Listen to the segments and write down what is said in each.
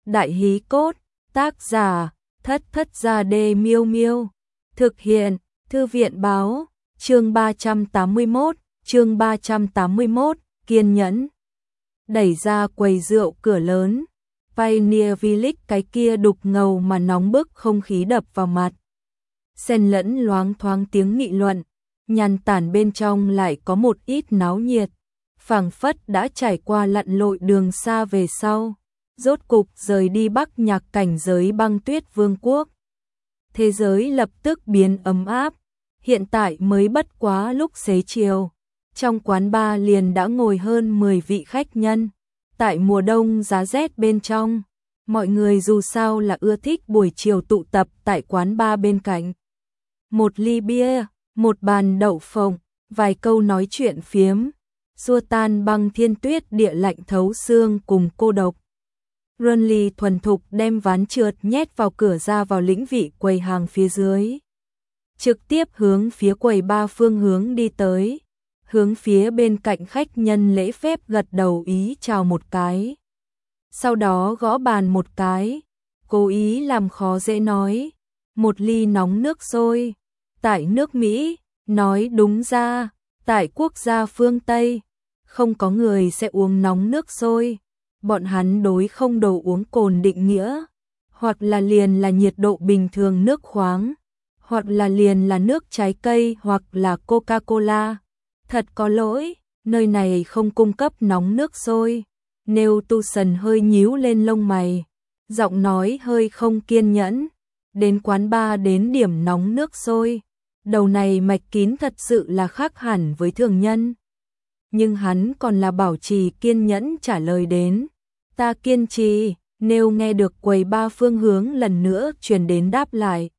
Đại hí cốt, tác giả, Thất Thất Gia Đê Miêu Miêu. Thực hiện, Thư viện báo, chương 381, kiên nhẫn. Đẩy ra quầy rượu cửa lớn, Pioneer Village cái kia đục ngầu mà nóng bức không khí đập vào mặt. Xen lẫn loáng thoáng tiếng nghị luận, nhàn tản bên trong lại có một ít náo nhiệt, phảng phất đã trải qua lặn lội đường xa về sau, rốt cục rời đi Bắc Nhạc cảnh giới băng tuyết vương quốc. Thế giới lập tức biến ấm áp, hiện tại mới bất quá lúc xế chiều, trong quán bar liền đã ngồi hơn 10 vị khách nhân. Tại mùa đông giá rét bên trong, mọi người dù sao là ưa thích buổi chiều tụ tập tại quán bar bên cạnh. Một ly bia, một bàn đậu phộng, vài câu nói chuyện phiếm, xua tan băng thiên tuyết địa lạnh thấu xương cùng cô độc. Runly thuần thục đem ván trượt nhét vào cửa ra vào lĩnh vị quầy hàng phía dưới. Trực tiếp hướng phía quầy bar phương hướng đi tới, hướng phía bên cạnh khách nhân lễ phép gật đầu ý chào một cái. Sau đó gõ bàn một cái, cố ý làm khó dễ nói, một ly nóng nước sôi. Tại nước Mỹ, nói đúng ra, tại quốc gia phương Tây, không có người sẽ uống nóng nước sôi. Bọn hắn đối không đồ uống cồn định nghĩa, hoặc là liền là nhiệt độ bình thường nước khoáng, hoặc là liền là nước trái cây hoặc là Coca-Cola. Thật có lỗi, nơi này không cung cấp nóng nước sôi. Nêu Tu Sần hơi nhíu lên lông mày, giọng nói hơi không kiên nhẫn. Đến quán bar đến điểm nóng nước sôi, đầu này mạch kín thật sự là khác hẳn với thường nhân. Nhưng hắn còn là bảo trì kiên nhẫn trả lời đến. Ta kiên trì, Nêu nghe được quầy bar phương hướng lần nữa truyền đến đáp lại.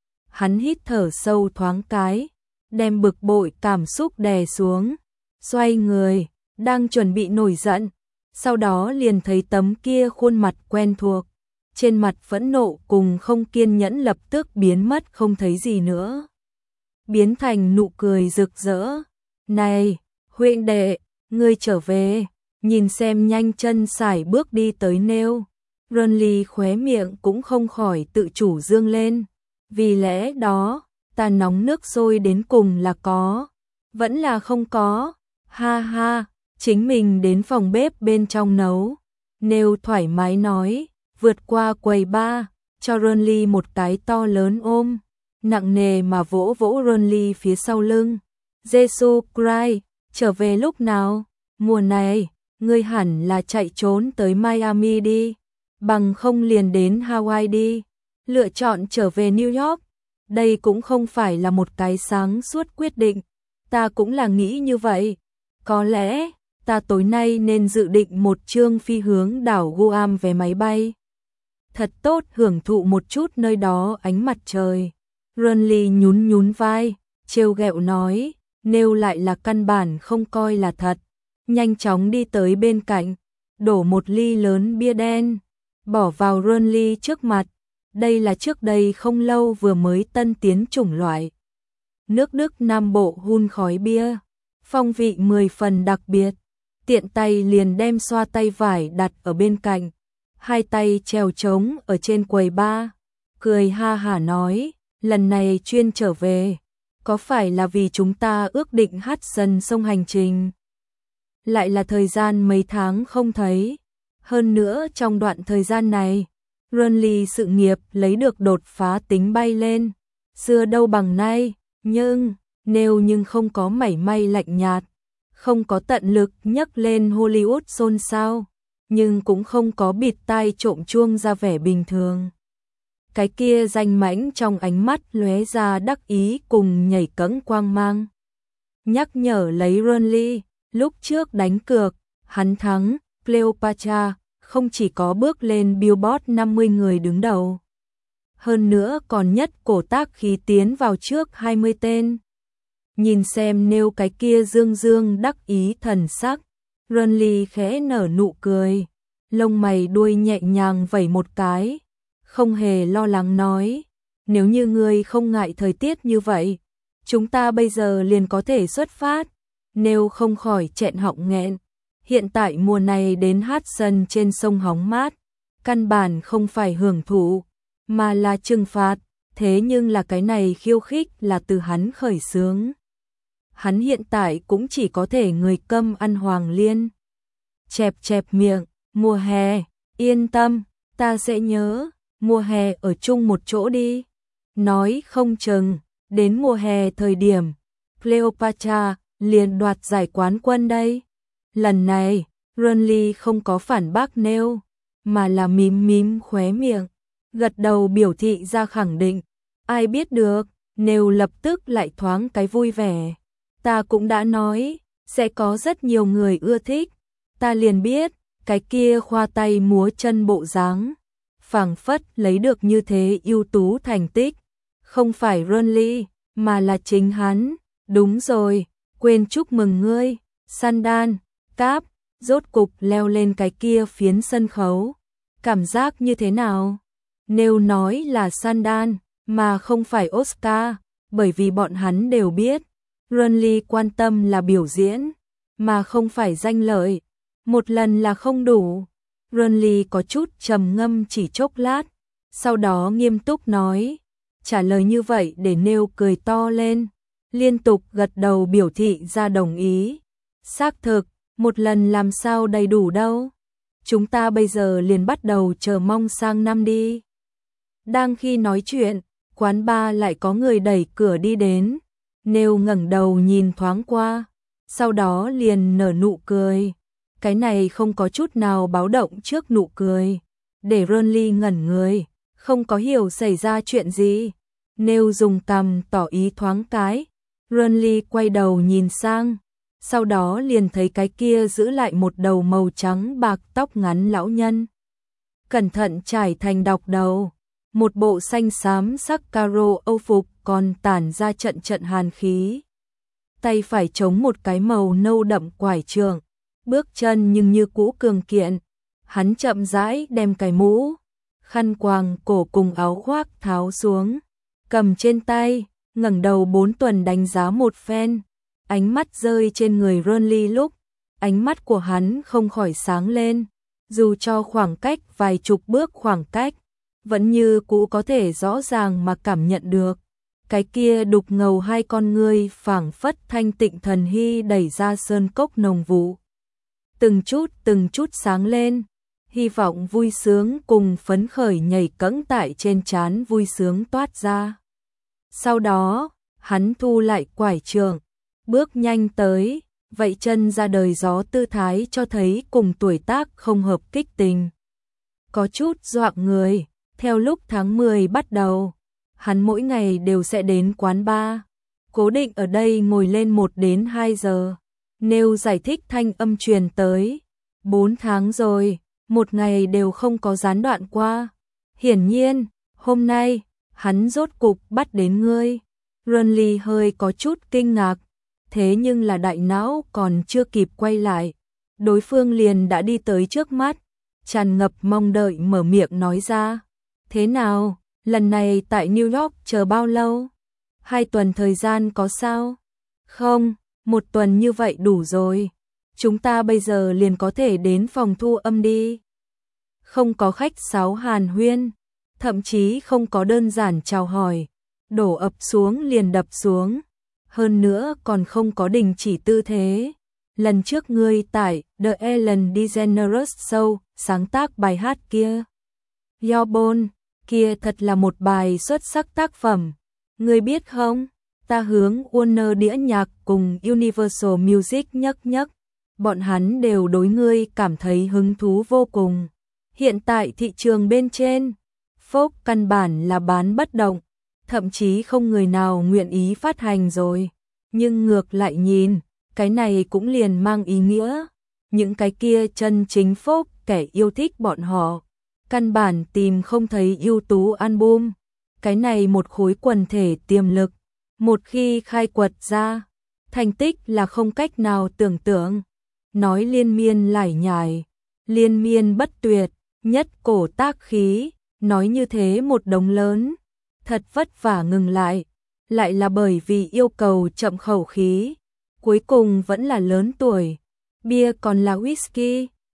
Hắn hít thở sâu thoáng cái, đem bực bội cảm xúc đè xuống, xoay người, đang chuẩn bị nổi giận, sau đó liền thấy tấm kia khuôn mặt quen thuộc, trên mặt phẫn nộ cùng không kiên nhẫn lập tức biến mất không thấy gì nữa, biến thành nụ cười rực rỡ. Này, huynh đệ, ngươi trở về, nhìn xem nhanh chân sải bước đi tới Nêu. Runly khóe miệng cũng không khỏi tự chủ dương lên, vì lẽ đó, ta nóng nước sôi đến cùng là có, vẫn là không có, ha ha, chính mình đến phòng bếp bên trong nấu. Nêu thoải mái nói, vượt qua quầy bar, cho Runly một cái to lớn ôm, nặng nề mà vỗ vỗ Runly phía sau lưng. Jesus Christ, trở về lúc nào? Mùa này, ngươi hẳn là chạy trốn tới Miami đi, bằng không liền đến Hawaii đi, lựa chọn trở về New York. Đây cũng không phải là một cái sáng suốt quyết định, ta cũng là nghĩ như vậy. Có lẽ, ta tối nay nên dự định một chương phi hướng đảo Guam vé máy bay. Thật tốt hưởng thụ một chút nơi đó ánh mặt trời. Runly nhún nhún vai, trêu ghẹo nói, Nêu lại là căn bản không coi là thật. Nhanh chóng đi tới bên cạnh, đổ một ly lớn bia đen, bỏ vào Runly trước mặt. Đây là trước đây không lâu vừa mới tân tiến chủng loại nước Đức Nam Bộ hun khói bia, phong vị 10 phần đặc biệt. Tiện tay liền đem xoa tay vải đặt ở bên cạnh, hai tay trèo trống ở trên quầy bar, cười ha hả nói, lần này chuyên trở về, có phải là vì chúng ta ước định Hudson sông hành trình? Lại là thời gian mấy tháng không thấy, hơn nữa trong đoạn thời gian này, Runly sự nghiệp lấy được đột phá tính bay lên, xưa đâu bằng nay, nhưng không có mảy may lạnh nhạt, không có tận lực nhấc lên Hollywood xôn xao, nhưng cũng không có bịt tai trộm chuông ra vẻ bình thường. Cái kia danh mãnh trong ánh mắt lóe ra đắc ý cùng nhảy cẫng quang mang. Nhắc nhở lấy Runly, lúc trước đánh cược, hắn thắng, Cleopatra không chỉ có bước lên Billboard 50 người đứng đầu, hơn nữa còn nhất cổ tác khí tiến vào trước 20 tên. Nhìn xem Nêu cái kia dương dương đắc ý thần sắc, Runly khẽ nở nụ cười, lông mày đuôi nhẹ nhàng vẩy một cái, không hề lo lắng nói, nếu như ngươi không ngại thời tiết như vậy, chúng ta bây giờ liền có thể xuất phát. Nêu không khỏi chẹn họng nghẹn, hiện tại mùa này đến Hudson trên sông hóng mát, căn bản không phải hưởng thụ, mà là trừng phạt, thế nhưng là cái này khiêu khích là từ hắn khởi xướng. Hắn hiện tại cũng chỉ có thể người câm ăn hoàng liên. Chẹp chẹp miệng, mùa hè, yên tâm, ta sẽ nhớ, mùa hè ở chung một chỗ đi. Nói không chừng, đến mùa hè thời điểm, Cleopatra liền đoạt giải quán quân đây. Lần này, Renly không có phản bác nêu, mà là mím mím khóe miệng, gật đầu biểu thị ra khẳng định. Ai biết được, nếu lập tức lại thoáng cái vui vẻ. Ta cũng đã nói, sẽ có rất nhiều người ưa thích. Ta liền biết, cái kia khoa tay múa chân bộ dáng, phảng phất lấy được như thế ưu tú thành tích. Không phải Renly, mà là chính hắn. Đúng rồi, quên chúc mừng ngươi, Sandan, Cáp, rốt cục leo lên cái kia phiến sân khấu. Cảm giác như thế nào? Nếu nói là Sandan, mà không phải Oscar, bởi vì bọn hắn đều biết, Renly quan tâm là biểu diễn, mà không phải danh lợi. Một lần là không đủ. Renly có chút trầm ngâm chỉ chốc lát, sau đó nghiêm túc nói, trả lời như vậy để Nêu cười to lên, liên tục gật đầu biểu thị ra đồng ý. Xác thực, một lần làm sao đầy đủ đâu. Chúng ta bây giờ liền bắt đầu chờ mong sang năm đi. Đang khi nói chuyện, quán bar lại có người đẩy cửa đi đến. Nêu ngẩng đầu nhìn thoáng qua, sau đó liền nở nụ cười. Cái này không có chút nào báo động trước nụ cười, để Renly ngẩn người, không có hiểu xảy ra chuyện gì. Nêu dùng cằm tỏ ý thoáng cái. Renly quay đầu nhìn sang, sau đó liền thấy cái kia giữ lại một đầu màu trắng bạc tóc ngắn lão nhân. Cẩn thận trải thành đọc đầu, một bộ xanh xám sắc caro âu phục còn tản ra trận trận hàn khí. Tay phải chống một cái màu nâu đậm quải trượng, bước chân nhưng như cũ cường kiện. Hắn chậm rãi đem cái mũ, khăn quàng cổ cùng áo khoác tháo xuống, cầm trên tay, ngẩng đầu 4 tuần đánh giá một phen. Ánh mắt rơi trên người Renly lúc, ánh mắt của hắn không khỏi sáng lên, dù cho khoảng cách vài chục bước khoảng cách, vẫn như cũ có thể rõ ràng mà cảm nhận được. Cái kia đục ngầu hai con ngươi phảng phất thanh tịnh thần hy đẩy ra sơn cốc nồng vụ. Từng chút sáng lên, hy vọng vui sướng cùng phấn khởi nhảy cẫng tại trên trán vui sướng toát ra. Sau đó, hắn thu lại quải trượng, bước nhanh tới, vậy chân ra đời gió tư thái cho thấy cùng tuổi tác không hợp kích tình. Có chút dọa người, theo lúc tháng 10 bắt đầu, hắn mỗi ngày đều sẽ đến quán bar, cố định ở đây ngồi lên 1 đến 2 giờ. Nêu giải thích thanh âm truyền tới, 4 tháng rồi, một ngày đều không có gián đoạn qua. Hiển nhiên, hôm nay, hắn rốt cục bắt đến ngươi. Renly hơi có chút kinh ngạc, thế nhưng là đại não còn chưa kịp quay lại. Đối phương liền đã đi tới trước mắt, tràn ngập mong đợi mở miệng nói ra. Thế nào, lần này tại New York chờ bao lâu? 2 tuần thời gian có sao? Không, 1 tuần như vậy đủ rồi. Chúng ta bây giờ liền có thể đến phòng thu âm đi. Không có khách sáo hàn huyên, thậm chí không có đơn giản chào hỏi, đổ ập xuống liền đập xuống. Hơn nữa còn không có đình chỉ tư thế. Lần trước ngươi tại The Ellen DeGeneres Show sáng tác bài hát kia, Your Bone, kia thật là một bài xuất sắc tác phẩm. Ngươi biết không, ta hướng Warner đĩa nhạc cùng Universal Music nhắc, bọn hắn đều đối ngươi cảm thấy hứng thú vô cùng. Hiện tại thị trường bên trên, folk căn bản là bán bất động, thậm chí không người nào nguyện ý phát hành rồi. Nhưng ngược lại nhìn, cái này cũng liền mang ý nghĩa, những cái kia chân chính folk kẻ yêu thích bọn họ, căn bản tìm không thấy ưu tú album. Cái này một khối quần thể tiềm lực, một khi khai quật ra, thành tích là không cách nào tưởng tượng. Nói liên miên lải nhải, liên miên bất tuyệt, nhất cổ tác khí, nói như thế một đống lớn, thật vất vả ngừng lại là bởi vì yêu cầu chậm khẩu khí, cuối cùng vẫn là lớn tuổi, bia còn là whisky.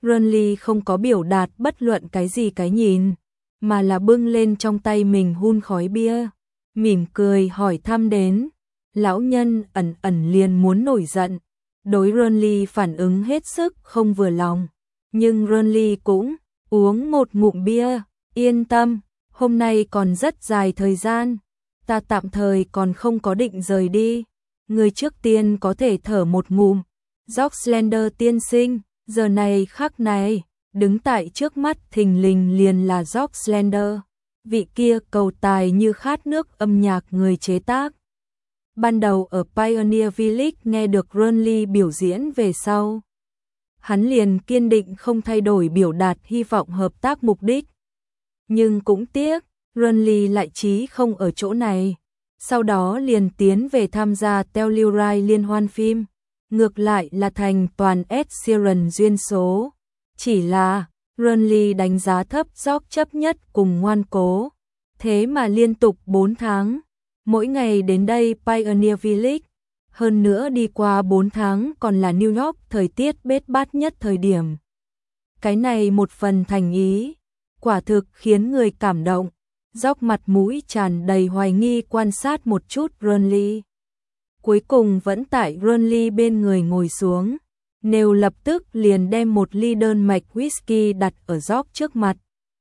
Renly không có biểu đạt bất luận cái gì cái nhìn, mà là bưng lên trong tay mình hun khói bia, mỉm cười hỏi thăm đến. Lão nhân ẩn ẩn liền muốn nổi giận, đối Renly phản ứng hết sức không vừa lòng, nhưng Renly cũng uống một ngụm bia, yên tâm, hôm nay còn rất dài thời gian, ta tạm thời còn không có định rời đi, người trước tiên có thể thở một ngụm. Jock Slender tiên sinh, giờ này khắc này, đứng tại trước mắt thình lình liền là Jock Slender, vị kia cầu tài như khát nước âm nhạc người chế tác. Ban đầu ở Pioneer Village nghe được Renly biểu diễn về sau, hắn liền kiên định không thay đổi biểu đạt hy vọng hợp tác mục đích. Nhưng cũng tiếc, Renly lại chí không ở chỗ này, sau đó liền tiến về tham gia Telluride liên hoan phim, ngược lại là thành toàn Ed Sheeran duyên số. Chỉ là, Renly đánh giá thấp Jock chấp nhất cùng ngoan cố, thế mà liên tục 4 tháng, mỗi ngày đến đây Pioneer Village, hơn nữa đi qua 4 tháng còn là New York thời tiết bết bát nhất thời điểm. Cái này một phần thành ý, quả thực khiến người cảm động. Jock mặt mũi tràn đầy hoài nghi quan sát một chút Renly. Cuối cùng vẫn tại Renly bên người ngồi xuống, Nêu lập tức liền đem một ly đơn mạch whisky đặt ở Jock trước mặt.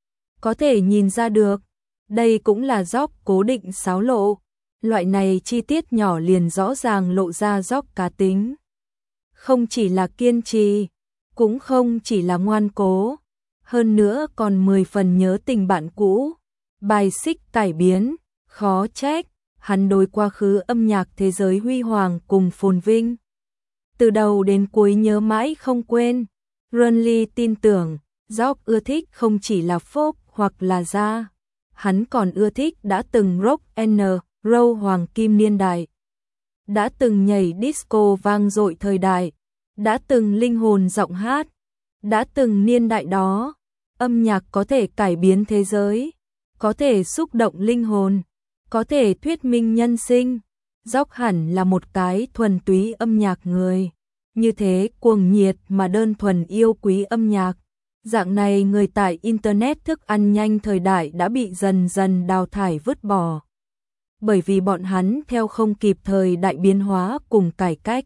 Có thể nhìn ra được, đây cũng là Jock cố định xáo lộ, loại này chi tiết nhỏ liền rõ ràng lộ ra Jock cá tính. Không chỉ là kiên trì, cũng không chỉ là ngoan cố, hơn nữa còn 10 phần nhớ tình bạn cũ. Bài xích cải biến, khó trách, hắn đối quá khứ âm nhạc thế giới huy hoàng cùng phồn vinh. Từ đầu đến cuối nhớ mãi không quên, Renly tin tưởng, Jock ưa thích không chỉ là folk hoặc là jazz, hắn còn ưa thích đã từng rock and roll hoàng kim niên đại, đã từng nhảy disco vang dội thời đại, đã từng linh hồn giọng hát, đã từng niên đại đó, âm nhạc có thể cải biến thế giới, có thể xúc động linh hồn, có thể thuyết minh nhân sinh. Jock hẳn là một cái thuần túy âm nhạc người, như thế cuồng nhiệt mà đơn thuần yêu quý âm nhạc. Dạng này người tại Internet thức ăn nhanh thời đại đã bị dần dần đào thải vứt bỏ. Bởi vì bọn hắn theo không kịp thời đại biến hóa cùng cải cách.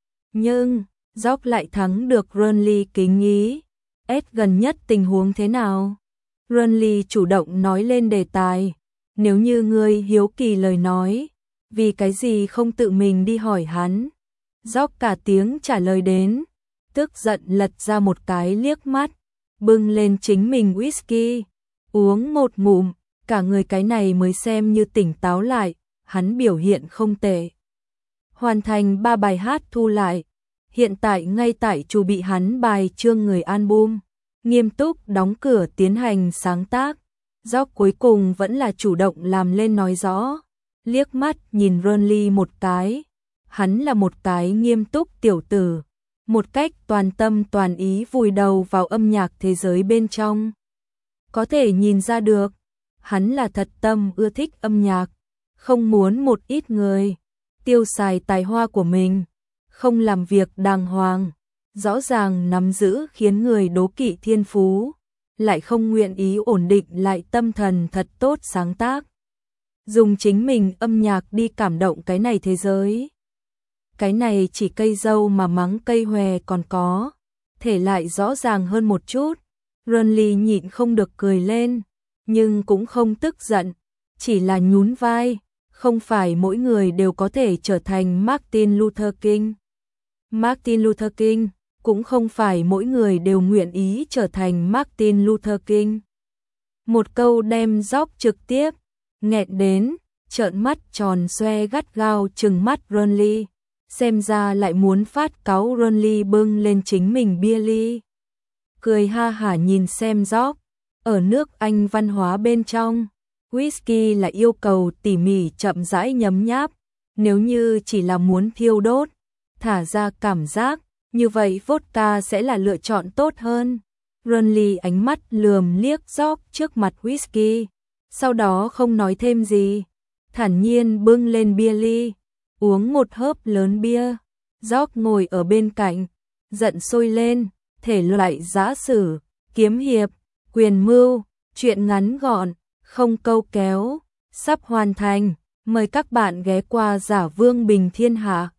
Nhưng, Jock lại thắng được Renly kính ý. Ed gần nhất tình huống thế nào? Renly chủ động nói lên đề tài. Nếu như ngươi hiếu kỳ lời nói, vì cái gì không tự mình đi hỏi hắn? Jock cả tiếng trả lời đến, tức giận lật ra một cái liếc mắt, bưng lên chính mình whisky, uống một ngụm, cả người cái này mới xem như tỉnh táo lại, hắn biểu hiện không tệ. Hoàn thành 3 bài hát thu lại, hiện tại ngay tại chu bị hắn bài chương người album, nghiêm túc đóng cửa tiến hành sáng tác. Jock cuối cùng vẫn là chủ động làm lên nói rõ, liếc mắt nhìn Renly một cái, hắn là một cái nghiêm túc tiểu tử, một cách toàn tâm toàn ý vùi đầu vào âm nhạc thế giới bên trong. Có thể nhìn ra được, hắn là thật tâm ưa thích âm nhạc, không muốn một ít người tiêu xài tài hoa của mình, không làm việc đàng hoàng, rõ ràng nắm giữ khiến người đố kỵ thiên phú, lại không nguyện ý ổn định lại tâm thần thật tốt sáng tác. Dùng chính mình âm nhạc đi cảm động cái này thế giới. Cái này chỉ cây dâu mà mắng cây hòe còn có, thể lại rõ ràng hơn một chút. Renly nhịn không được cười lên, nhưng cũng không tức giận, chỉ là nhún vai, không phải mỗi người đều có thể trở thành Martin Luther King. Martin Luther King, cũng không phải mỗi người đều nguyện ý trở thành Martin Luther King. Một câu đem Jock trực tiếp nghẹn đến, trợn mắt tròn xoe gắt gao trừng mắt Renly, xem ra lại muốn phát cáu. Renly bưng lên chính mình bia ly, cười ha hả nhìn xem Jock. Ở nước Anh văn hóa bên trong, whisky là yêu cầu tỉ mỉ chậm rãi nhấm nháp, nếu như chỉ là muốn thiêu đốt, thả ra cảm giác, như vậy vodka sẽ là lựa chọn tốt hơn. Renly ánh mắt lườm liếc Jock trước mặt whisky, sau đó không nói thêm gì, thản nhiên bưng lên bia ly, uống một hớp lớn bia. Jock ngồi ở bên cạnh, giận sôi lên, thể loại giã sử, kiếm hiệp, quyền mưu, truyện ngắn gọn, không câu kéo, sắp hoàn thành. Mời các bạn ghé qua Giả Vương Bình Thiên Hạ.